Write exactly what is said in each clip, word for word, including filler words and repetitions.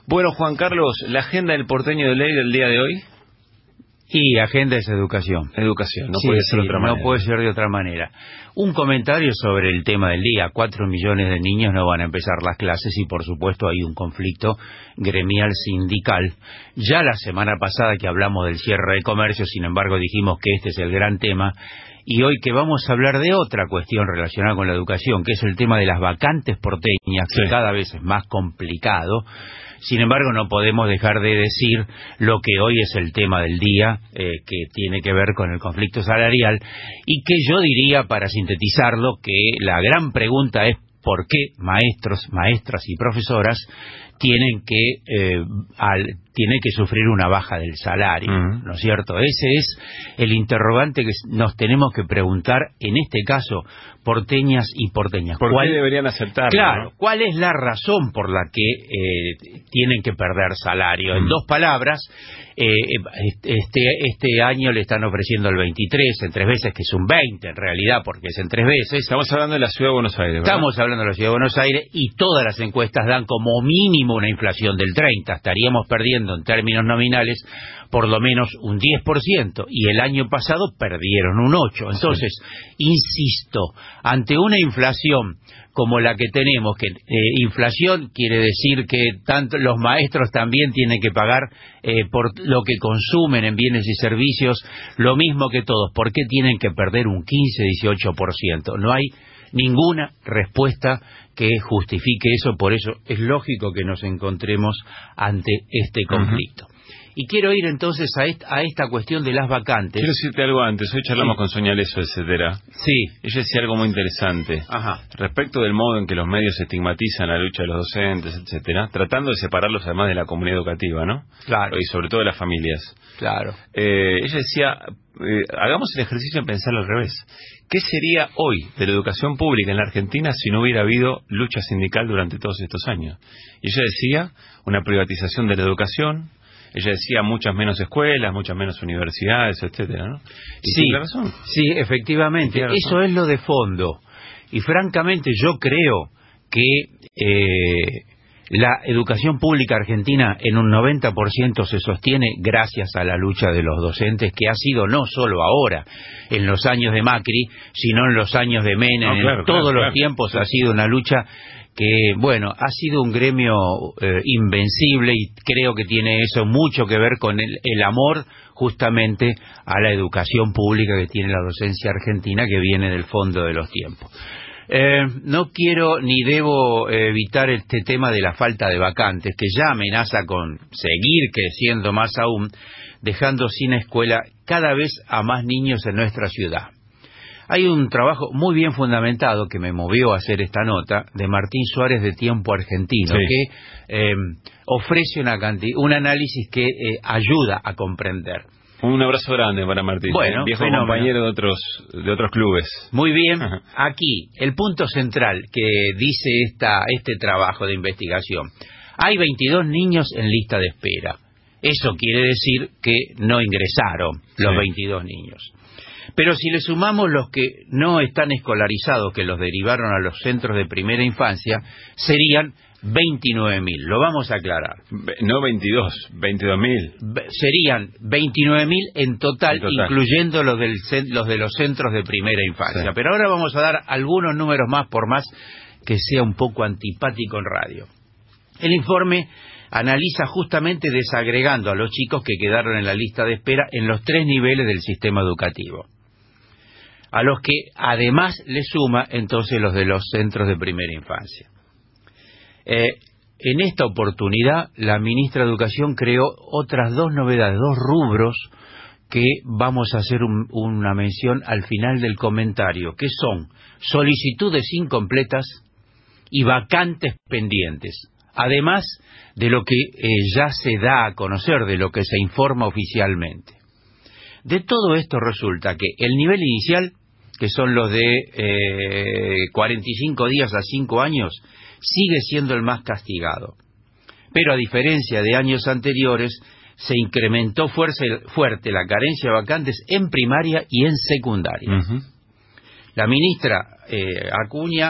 Bueno, Juan Carlos, la agenda del porteño de ley del día de hoy. Y agenda es educación. Educación, no sí, puede ser sí, de otra manera. No puede ser de otra manera. Un comentario sobre el tema del día. Cuatro millones de niños no van a empezar las clases y, por supuesto, hay un conflicto gremial sindical. Ya la semana pasada que hablamos del cierre de comercio, sin embargo, dijimos que este es el gran tema. Y hoy que vamos a hablar de otra cuestión relacionada con la educación, que es el tema de las vacantes porteñas, que sí. cada vez es más complicado. Sin embargo, no podemos dejar de decir lo que hoy es el tema del día, eh, que tiene que ver con el conflicto salarial, y que yo diría, para sintetizarlo, que la gran pregunta es por qué maestros, maestras y profesoras tienen que eh, al, tienen que sufrir una baja del salario, uh-huh. ¿no es cierto? Ese es el interrogante que nos tenemos que preguntar, en este caso, porteñas y porteñas. ¿Por qué deberían aceptarlo? Claro, ¿no? ¿cuál es la razón por la que eh, tienen que perder salario? Uh-huh. En dos palabras, eh, este, este año le están ofreciendo el veintitrés, en tres veces, que es un veinte en realidad, porque es en tres veces. Estamos hablando de la Ciudad de Buenos Aires, ¿verdad? Estamos hablando de la Ciudad de Buenos Aires, y todas las encuestas dan como mínimo una inflación del treinta. Estaríamos perdiendo en términos nominales por lo menos un diez por ciento, y el año pasado perdieron un ocho por ciento. Entonces, sí. insisto, ante una inflación como la que tenemos, que eh, inflación quiere decir que tanto los maestros también tienen que pagar eh, por lo que consumen en bienes y servicios, lo mismo que todos. ¿Por qué tienen que perder un quince, dieciocho por ciento? No hay ninguna respuesta que justifique eso, por eso es lógico que nos encontremos ante este conflicto. Uh-huh. Y quiero ir entonces a esta, a esta cuestión de las vacantes. Quiero decirte algo antes. Hoy charlamos sí. con Sonia Leso, etcétera. Sí. Ella decía algo muy interesante. Ajá. Respecto del modo en que los medios estigmatizan la lucha de los docentes, etcétera, tratando de separarlos además de la comunidad educativa, ¿no? Claro. Y sobre todo de las familias. Claro. Eh, ella decía, eh, hagamos el ejercicio de pensarlo al revés. ¿Qué sería hoy de la educación pública en la Argentina si no hubiera habido lucha sindical durante todos estos años? Y ella decía, una privatización de la educación. Ella decía muchas menos escuelas, muchas menos universidades, etcétera, ¿no? Y sí, tiene razón. Sí, efectivamente. Razón. Eso es lo de fondo. Y francamente yo creo que eh, la educación pública argentina en un noventa por ciento se sostiene gracias a la lucha de los docentes, que ha sido no solo ahora, en los años de Macri, sino en los años de Menem, no, claro, en todos claro, los claro. tiempos ha sido una lucha que, bueno, ha sido un gremio eh, invencible, y creo que tiene eso mucho que ver con el, el amor justamente a la educación pública que tiene la docencia argentina, que viene del fondo de los tiempos. Eh, no quiero ni debo eh, evitar este tema de la falta de vacantes, que ya amenaza con seguir creciendo más aún, dejando sin escuela cada vez a más niños en nuestra ciudad. Hay un trabajo muy bien fundamentado que me movió a hacer esta nota, de Martín Suárez de Tiempo Argentino, sí. que eh, ofrece una cantidad, un análisis que eh, ayuda a comprender. Un abrazo grande para Martín, bueno, viejo fenómeno. compañero de otros de otros clubes. Muy bien. Aquí, el punto central que dice esta este trabajo de investigación. Hay veintidós niños en lista de espera. Eso quiere decir que no ingresaron los sí. veintidós niños. Pero si le sumamos los que no están escolarizados, que los derivaron a los centros de primera infancia, serían veintinueve mil. Lo vamos a aclarar. No veintidós, veintidós mil. Serían veintinueve mil en total, en total, incluyendo los, del, los de los centros de primera infancia. Sí. Pero ahora vamos a dar algunos números más, por más que sea un poco antipático en radio. El informe analiza justamente desagregando a los chicos que quedaron en la lista de espera en los tres niveles del sistema educativo, a los que además le suma entonces los de los centros de primera infancia. Eh, en esta oportunidad la ministra de Educación creó otras dos novedades, dos rubros que vamos a hacer un, una mención al final del comentario, que son solicitudes incompletas y vacantes pendientes, además de lo que eh, ya se da a conocer, de lo que se informa oficialmente. De todo esto resulta que el nivel inicial, que son los de eh, cuarenta y cinco días a cinco años, sigue siendo el más castigado. Pero a diferencia de años anteriores, se incrementó fuerte, fuerte la carencia de vacantes en primaria y en secundaria. Uh-huh. La ministra eh, Acuña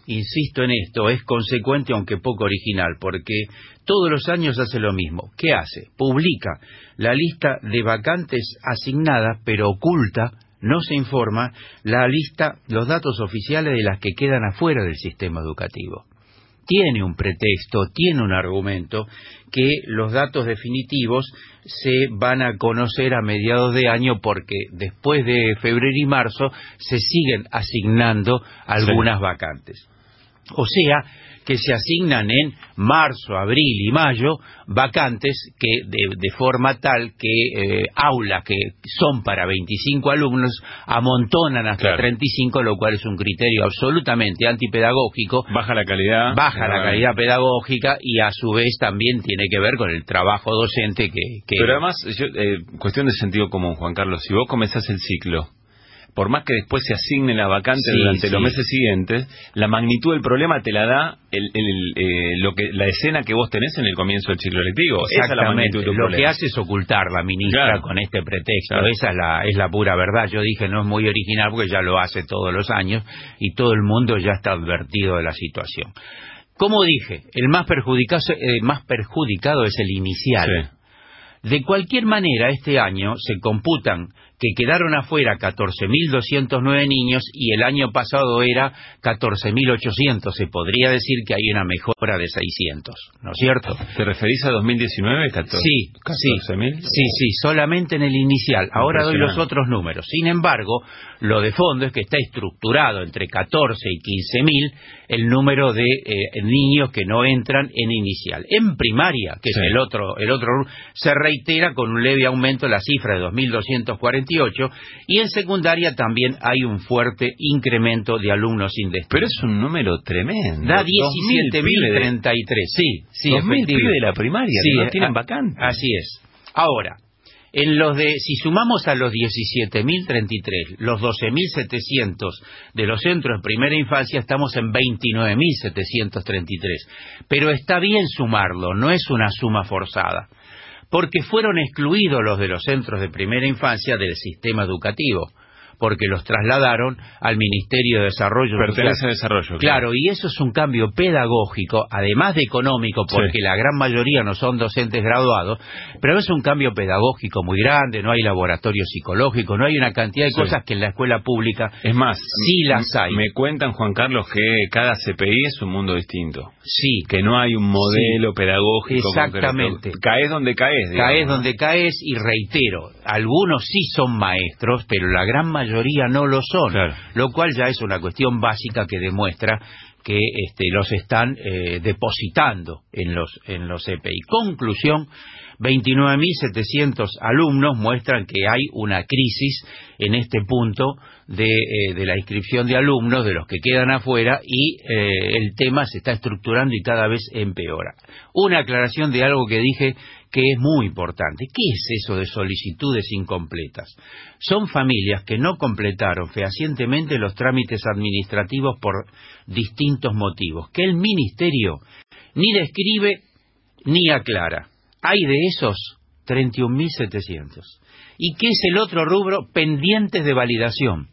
insisto en esto, es consecuente aunque poco original, porque todos los años hace lo mismo. ¿Qué hace? Publica la lista de vacantes asignadas, pero oculta, no se informa, la lista, los datos oficiales de las que quedan afuera del sistema educativo. Tiene un pretexto, tiene un argumento, que los datos definitivos se van a conocer a mediados de año porque después de febrero y marzo se siguen asignando algunas sí. vacantes. O sea, que se asignan en marzo, abril y mayo vacantes que de, de forma tal que eh, aulas que son para veinticinco alumnos amontonan hasta claro. treinta y cinco, lo cual es un criterio absolutamente antipedagógico. Baja la calidad. Baja la calidad pedagógica y a su vez también tiene que ver con el trabajo docente que... que... Pero además, yo, eh, cuestión de sentido común, Juan Carlos, si vos comenzás el ciclo, por más que después se asigne la vacante sí, durante sí. los meses siguientes, la magnitud del problema te la da el, el, eh, lo que la escena que vos tenés en el comienzo del ciclo lectivo. Esa es la magnitud del problema. Lo que hace es ocultar la ministra claro. con este pretexto. Claro. Esa es la, es la pura verdad. Yo dije no es muy original porque ya lo hace todos los años y todo el mundo ya está advertido de la situación. Como dije, el más perjudicado, eh, más perjudicado es el inicial. Sí. De cualquier manera, este año se computan que quedaron afuera catorce mil doscientos nueve niños y el año pasado era catorce mil ochocientos. Se podría decir que hay una mejora de seiscientos, ¿no es cierto? ¿Te referís a dos mil diecinueve? catorce, sí, catorce mil. Sí, sí, sí, solamente en el inicial. Ahora doy los otros números. Sin embargo, lo de fondo es que está estructurado entre catorce y quince mil el número de eh, niños que no entran en inicial. En primaria, que sí. es el otro, el otro, se reitera con un leve aumento la cifra de dos mil doscientos cuarenta y ocho y en secundaria también hay un fuerte incremento de alumnos sin destino. Pero es un número tremendo. Da diecisiete mil treinta y tres. Sí, sí, dos mil pibes de la primaria sí, que no tienen a, vacante. Así es. Ahora, en los de, si sumamos a los diecisiete mil treinta y tres, los doce mil setecientos de los centros de primera infancia, estamos en veintinueve mil setecientos treinta y tres. Pero está bien sumarlo, no es una suma forzada, porque fueron excluidos los de los centros de primera infancia del sistema educativo, porque los trasladaron al Ministerio de Desarrollo Pertenece Social. a Desarrollo. Claro. Claro, y eso es un cambio pedagógico, además de económico, porque sí. la gran mayoría no son docentes graduados, pero es un cambio pedagógico muy grande, no hay laboratorio psicológico, no hay una cantidad de sí. cosas que en la escuela pública es más, sí las hay. Me cuentan, Juan Carlos, que cada C P I es un mundo distinto. Sí. Que no hay un modelo sí. pedagógico. Exactamente. Concreto. Caes donde caes. Digamos, caes ¿no? donde caes y reitero, algunos sí son maestros, pero la gran mayoría mayoría no lo son, claro. lo cual ya es una cuestión básica que demuestra que este, los están eh, depositando en los, en los C P I. Conclusión, veintinueve mil setecientos alumnos muestran que hay una crisis en este punto de, eh, de la inscripción de alumnos, de los que quedan afuera, y eh, el tema se está estructurando y cada vez empeora. Una aclaración de algo que dije que es muy importante. ¿Qué es eso de solicitudes incompletas? Son familias que no completaron fehacientemente los trámites administrativos por distintos motivos, que el Ministerio ni describe ni aclara. Hay de esos treinta y un mil setecientos. ¿Y qué es el otro rubro? Pendientes de validación.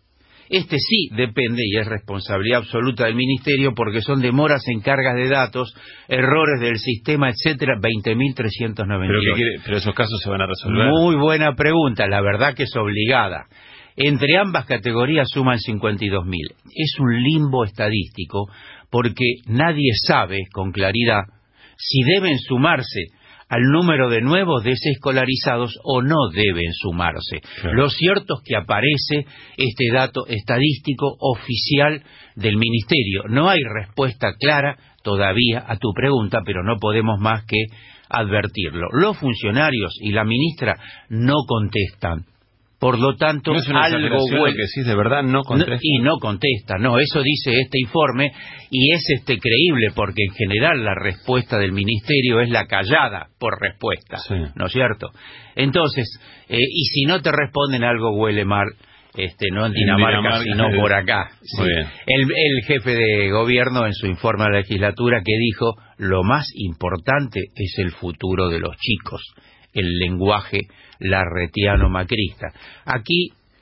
Este sí depende y es responsabilidad absoluta del Ministerio porque son demoras en cargas de datos, errores del sistema, etcétera, veinte mil trescientos noventa y ocho. ¿Pero, qué quiere? Pero esos casos se van a resolver. Muy buena pregunta, la verdad que es obligada. Entre ambas categorías suman cincuenta y dos mil. Es un limbo estadístico porque nadie sabe con claridad si deben sumarse al número de nuevos desescolarizados o no deben sumarse. Claro. Lo cierto es que aparece este dato estadístico oficial del Ministerio. No hay respuesta clara todavía a tu pregunta, pero no podemos más que advertirlo. Los funcionarios y la ministra no contestan. Por lo tanto, ¿no es una algo huele... que decís, de verdad no contesta? No, y no contesta, no, eso dice este informe y es este creíble porque en general la respuesta del Ministerio es la callada por respuesta, sí. ¿no es cierto? Entonces, eh, y si no te responden algo huele mal, este, no en Dinamarca, en Dinamarca sino eh, por acá. Sí. Muy bien. El, el jefe de gobierno en su informe a la legislatura que dijo, lo más importante es el futuro de los chicos, el lenguaje larretiano macrista. Aquí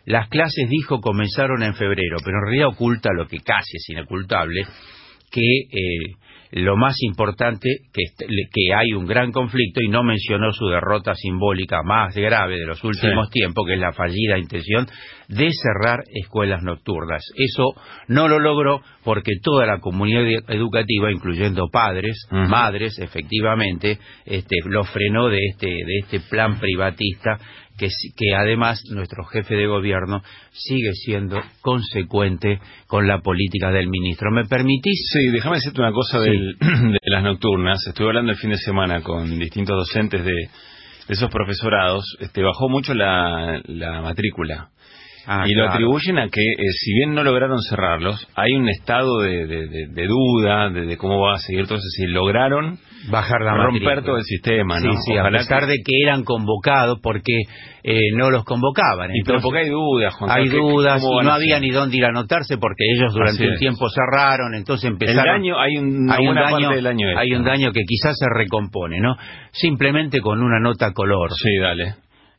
Las clases, dijo, comenzaron en febrero, pero en realidad oculta lo que casi es inocultable, que eh, lo más importante, que, que hay un gran conflicto, y no mencionó su derrota simbólica más grave de los últimos sí. tiempos, que es la fallida intención de cerrar escuelas nocturnas. Eso no lo logró porque toda la comunidad educativa, incluyendo padres, uh-huh. madres, efectivamente, este, lo frenó de este, de este plan privatista, que, que además nuestro jefe de gobierno sigue siendo consecuente con la política del ministro. ¿Me permitís? Sí, déjame decirte una cosa sí. del, de las nocturnas. Estuve hablando el fin de semana con distintos docentes de, de esos profesorados. Este, bajó mucho la, la matrícula. Ah, y claro. lo atribuyen a que, eh, si bien no lograron cerrarlos, hay un estado de, de, de, de duda de, de cómo va a seguir todo eso. Si lograron bajar la romper matrícula. todo el sistema, sí, ¿no? Sí, a pesar que... de que eran convocados, porque eh, no los convocaban. Y pero porque hay dudas, Juan Hay Carlos, dudas, y no había ni dónde ir a anotarse, porque ellos durante un tiempo cerraron, entonces empezaron... El daño, hay, un, hay una daño, parte del daño Hay esto. un daño que quizás se recompone, ¿no? Simplemente con una nota color. Sí, dale.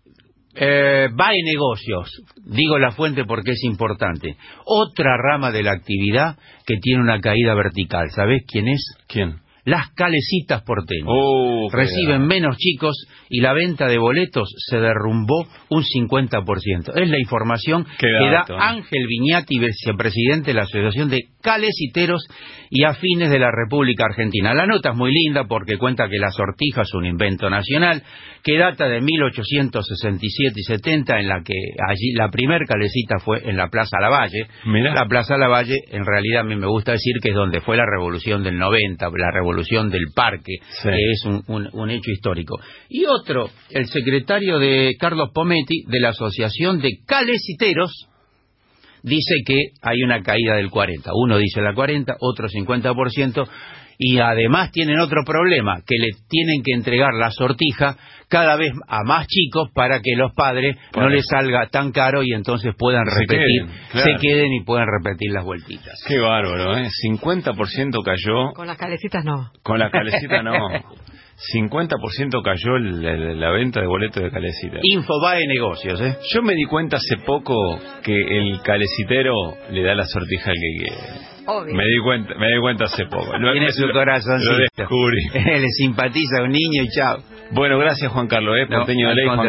Eh, va en negocios, digo la fuente porque es importante. Otra rama de la actividad que tiene una caída vertical, ¿sabés quién es? ¿Quién? Las calecitas porteñas. Oh, reciben menos chicos y la venta de boletos se derrumbó un cincuenta por ciento. Es la información que da Ángel Viñati, vicepresidente de la Asociación de Caleciteros y Afines de la República Argentina. La nota es muy linda porque cuenta que la sortija es un invento nacional que data de mil ochocientos sesenta y siete y setenta, en la que allí la primer calecita fue en la Plaza Lavalle. Mirá. La Plaza Lavalle, en realidad a mí me gusta decir que es donde fue la revolución del noventa, la revolución del parque, sí. que es un, un, un hecho histórico. Y otro, el secretario de Carlos Pometti, de la Asociación de Caleciteros, dice que hay una caída del cuarenta. Uno dice la cuarenta, otro cincuenta por ciento, y además tienen otro problema, que le tienen que entregar la sortija cada vez a más chicos para que los padres bueno. no les salga tan caro y entonces puedan se repetir, queden, claro. se queden y puedan repetir las vueltitas. Qué bárbaro, ¿eh? cincuenta por ciento cayó. Con las calecitas no. Con las calecitas no. cincuenta por ciento cayó el, el, la venta de boletos de calecita. Infobae Negocios, ¿eh? Yo me di cuenta hace poco que el calecitero le da la sortija al que quiere. Obvio. Me di cuenta, me di cuenta hace poco. Lo, Tiene su corazoncito. Lo descubrí. Le simpatiza a un niño y chao. Bueno, gracias Juan Carlos, ¿eh? Porteño no, de ley. Juan